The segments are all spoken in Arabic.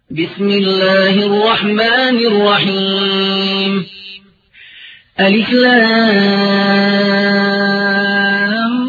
بسم الله الرحمن الرحيم. ألف لام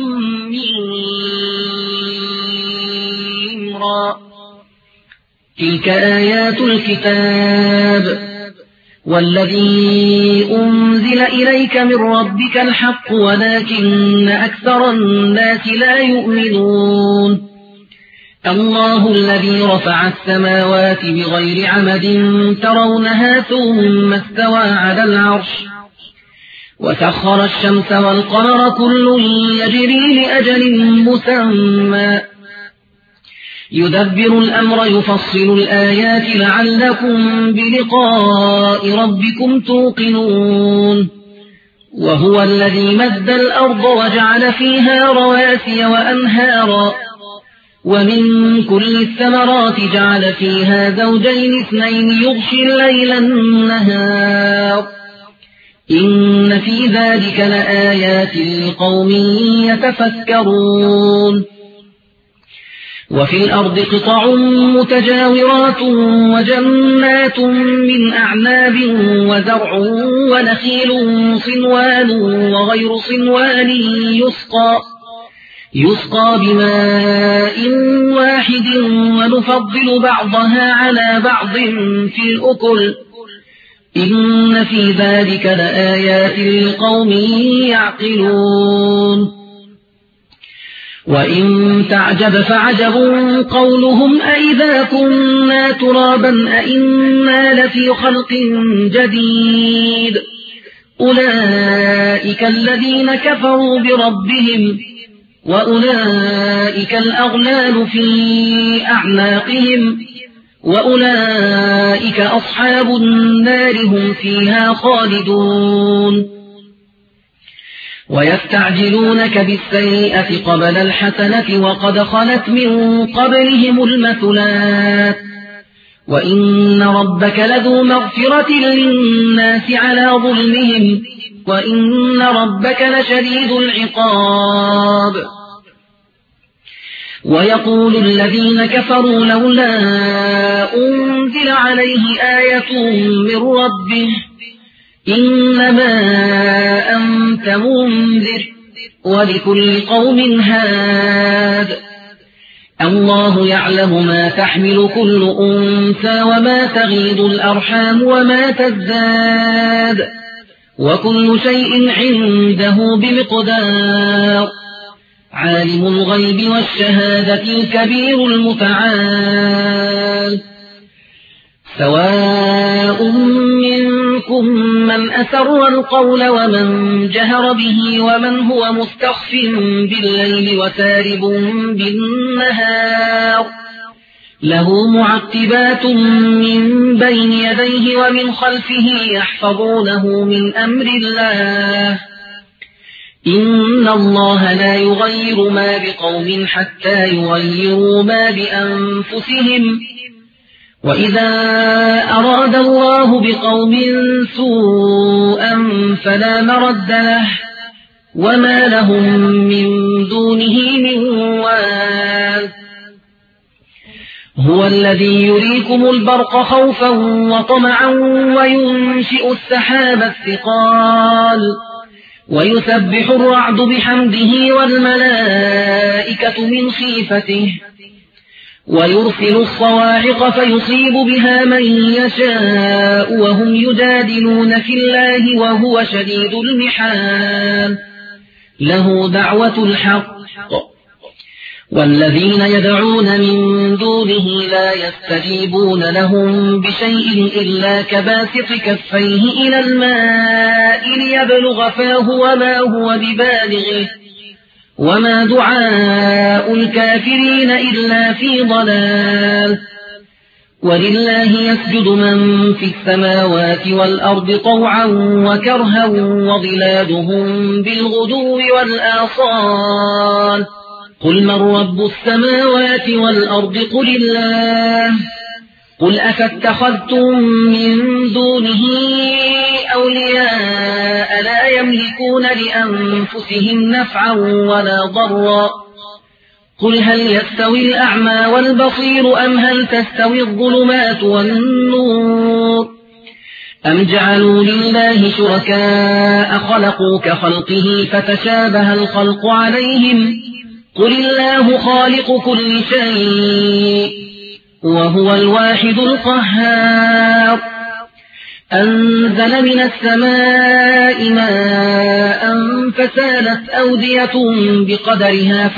ميم را. تلك آيات الكتاب والذي أنزل إليك من ربك الحق ولكن أكثر الناس لا يؤمنون. الله الذي رفع السماوات بغير عمد ترونها ثم استوى على العرش وسخر الشمس والقمر كل يجري لأجل مسمى يدبر الأمر يفصل الآيات لعلكم بلقاء ربكم توقنون. وهو الذي مد الأرض وجعل فيها رواسي وأنهارا ومن كل الثمرات جعل فيها زوجين اثنين يغشي الليل النهار إن في ذلك لآيات لقوم يتفكرون. وفي الأرض قطع متجاورات وجنات من أعناب وزرع ونخيل صنوان وغير صنوان يسقى بماء واحد ونفضل بعضها على بعض في الأكل إن في ذلك لآيات لقوم يعقلون. وإن تعجب فعجب قولهم أئذا كنا ترابا أئنا لفي خلق جديد أولئك الذين كفروا بربهم وأولئك الأغلال في أعناقهم وأولئك أصحاب النار هم فيها خالدون. ويستعجلونك بالسيئة قبل الحسنة وقد خلت من قبلهم المثلات وإن ربك لذو مغفرة للناس على ظلمهم وإن ربك لشديد العقاب. ويقول الذين كفروا لولا أنزل عليه آية من ربه إنما أنت منذر ولكل قوم هاد الله يعلم ما تحمل كل أنثى وما تغيض الأرحام وما تزداد وكل شيء عنده بمقدار. عالم الغيب والشهادة الكبير المتعال. سواء منكم من أسر القول ومن جهر به ومن هو مستخف بالليل وسارب بالنهار له معقبات من بين يديه ومن خلفه يحفظونه من أمر الله إن الله لا يغير ما بقوم حتى يغيروا ما بأنفسهم وإذا أراد الله بقوم سوءا فلا مرد له وما لهم من دونه من وال. هو الذي يريكم البرق خوفا وطمعا وينشئ السحاب الثقال ويسبح الرعد بحمده والملائكة من خيفته ويرسل الصواعق فيصيب بها من يشاء وهم يجادلون في الله وهو شديد المحال له دعوة الحق والذين يدعون من دونه لا يستجيبون لهم بشيء إلا كباسط كفيه إلى الماء ليبلغ فاه وما هو ببالغه وما دعاء الكافرين إلا في ضلال. ولله يسجد من في السماوات والأرض طوعا وكرها وظلالهم بالغدو والآصال قل من رب السماوات والأرض قل الله قل أفاتخذتم من دونه أولياء لا يملكون لأنفسهم نفعا ولا ضرا قل هل يستوي الأعمى والبصير أم هل تستوي الظلمات والنور أم جعلوا لله شركاء خلقوا كخلقه فتشابه الخلق عليهم قل الله خالق كل شيء وهو الواحد القهار أنزل من السماء ماء فسالت أودية بقدرها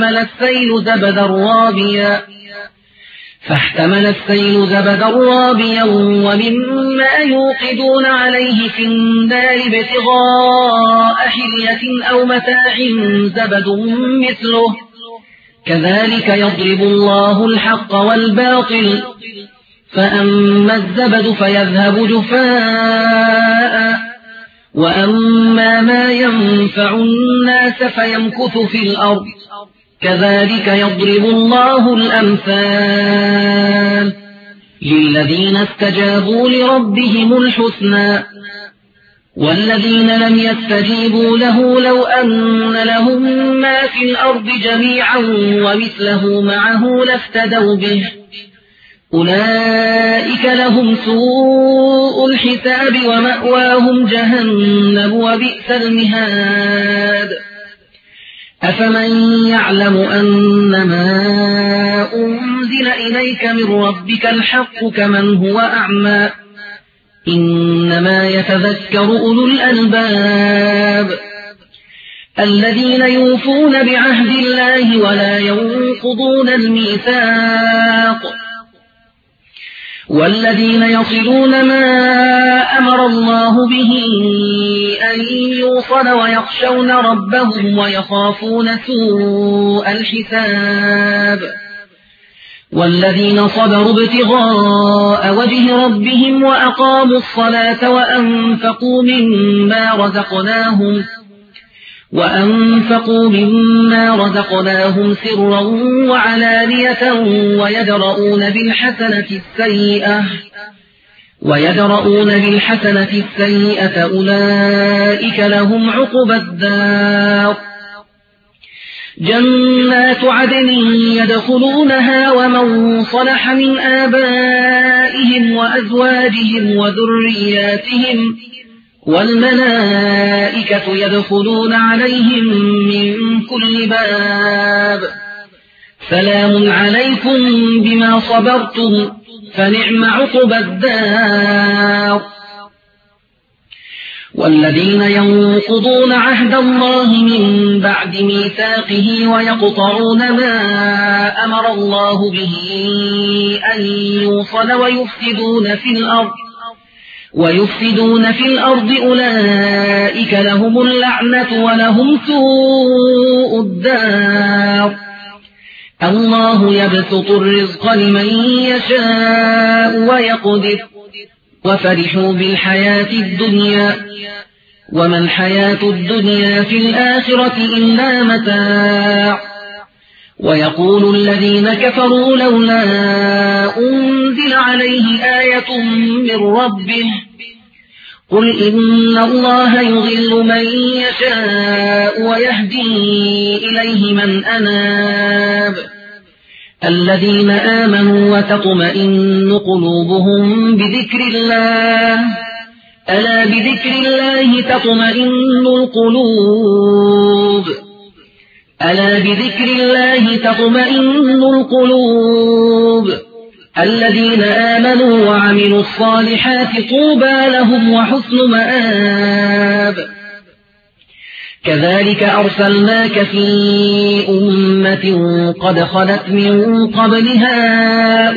فاحتمل السيل زبدا رابيا ومما يوقدون عليه في النار ابتغاء حلية أو متاع زبد مثله كذلك يضرب الله الحق والباطل فأما الزبد فيذهب جفاء وأما ما ينفع الناس فيمكث في الأرض كذلك يضرب الله الأمثال للذين استجابوا لربهم الحسنى والذين لم يستجيبوا له لو أن لهم ما في الأرض جميعا ومثله معه لافتدوا به أولئك لهم سوء الحساب ومأواهم جهنم وبئس المهاد أفمن يعلم أنما أنزل إليك من ربك الحق كمن هو أعمى إنما يتذكر أولو الألباب الذين يوفون بعهد الله ولا ينقضون الميثاق والذين يصلون ما أمر الله به أن يوصل ويخشون ربهم ويخافون سوء الحساب والذين صبروا ابتغاء وجه ربهم وأقاموا الصلاة وأنفقوا مما رزقناهم سرا وعلانية ويدرؤون بالحسنة السيئة أولئك لهم عقبى الدار جنات عدن يدخلونها ومن صلح من آبائهم وأزواجهم وذرياتهم والملائكة يدخلون عليهم من كل باب سلام عليكم بما صبرتم فنعم عقبى الدار والذين ينقضون عهد الله من بعد ميثاقه ويقطعون ما أمر الله به أن يوصل ويفسدون في الأرض أولئك لهم اللعنة ولهم سوء الدار الله يبسط الرزق لمن يشاء ويقدر وفرحوا بالحياة الدنيا وما الحياة الدنيا في الآخرة إلا متاع ويقول الذين كفروا لولا أنزل عليه آية من ربه قل إن الله يضل من يشاء ويهدي إليه من أناب الذين آمنوا وتطمئن قلوبهم بذكر الله ألا بذكر الله تطمئن القلوب الذين آمنوا وعملوا الصالحات طوبى لهم وحسن مآب كذلك أرسلناك في أمة قد خلت من قبلها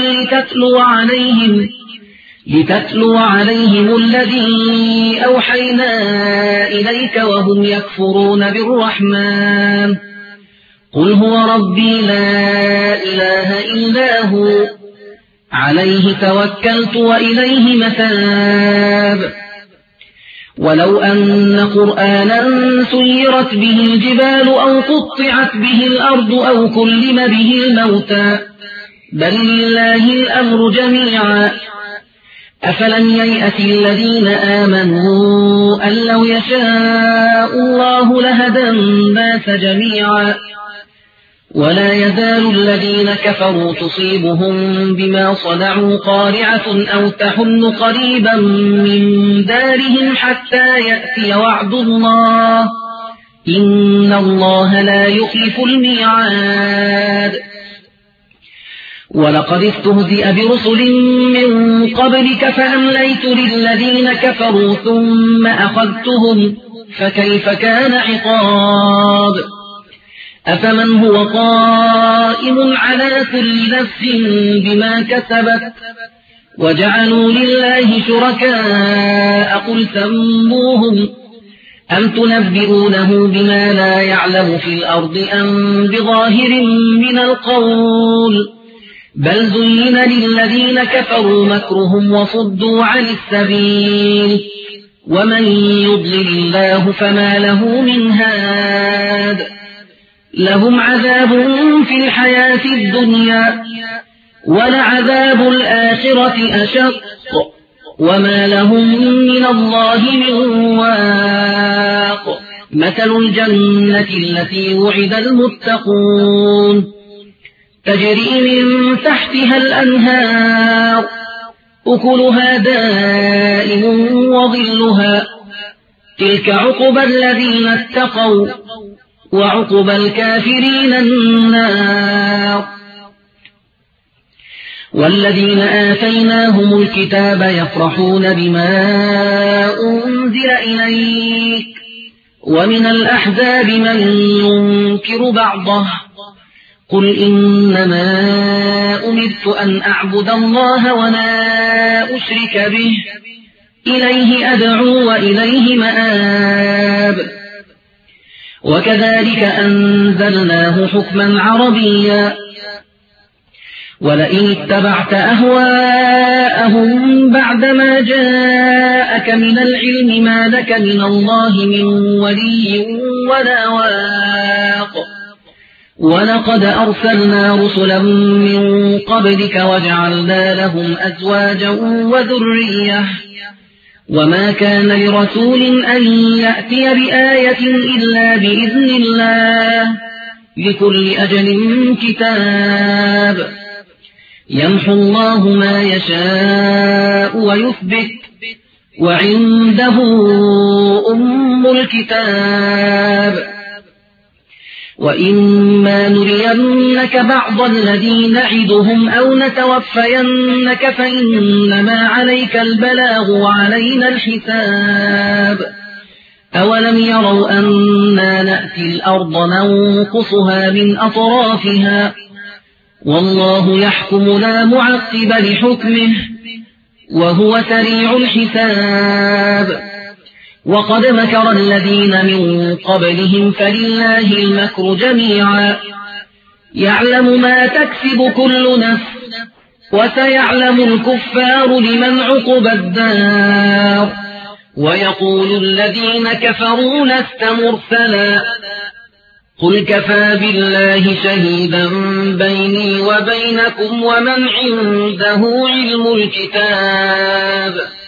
لتتلو عليهم الذي أوحينا إليك وهم يكفرون بالرحمن قل هو ربي لا إله إلا هو عليه توكلت وإليه متاب ولو أن قرآنا سيرت به الجبال أو قطعت به الأرض أو كلم به الموتى بل لله الأمر جميعا أفلم ييأس الذين آمنوا أن لو يشاء الله لهدى الناس جميعا ولا يزال الذين كفروا تصيبهم بما صنعوا قارعة أو تحل قريبا من دارهم حتى يأتي وعد الله إن الله لا يخلف الميعاد ولقد استهزئ برسل من قبلك فأمليت للذين كفروا ثم أخذتهم فكيف كان عقاب أفمن هو قائم على كل نفس بما كسبت وجعلوا لله شركاء قل سموهم أم تنبئونه بما لا يعلم في الأرض أم بظاهر من القول بل زين للذين كفروا مكرهم وصدوا عن السبيل ومن يضلل الله فما له من هاد لهم عذاب في الحياة الدنيا ولعذاب الآخرة أشق وما لهم من الله من واق مثل الجنة التي وعد المتقون تجري من تحتها الأنهار أكلها دائم وظلها تلك عقبى الذين اتقوا وعقبى الكافرين النار والذين آتيناهم الكتاب يفرحون بما أنزل إليك ومن الأحزاب من ينكر بعضه قل إنما أمرت أن أعبد الله ولا أشرك به إليه أدعو وإليه مآب وكذلك أنزلناه حكما عربيا ولئن اتبعت أهواءهم بعدما جاءك من العلم ما لك من الله من ولي ولا واق ولقد أرسلنا رسلا من قبلك وجعلنا لهم أزواجا وذرية وما كان لرسول أن يأتي بآية إلا بإذن الله لكل أجل كتاب يمحو الله ما يشاء ويثبت وعنده أم الكتاب وإما نرينك بعض الذي نعدهم أو نتوفينك فإنما عليك البلاغ وعلينا الحساب أولم يروا أنا نأتي الأرض ننقصها من أطرافها والله يحكم لا معقب لحكمه وهو سريع الحساب وقد مكر الذين من قبلهم فلله المكر جميعا يعلم ما تكسب كل نفس وسيعلم الكفار لمن عقبى الدار ويقول الذين كفروا لست مرسلا قل كفى بالله شهيدا بيني وبينكم ومن عنده علم الكتاب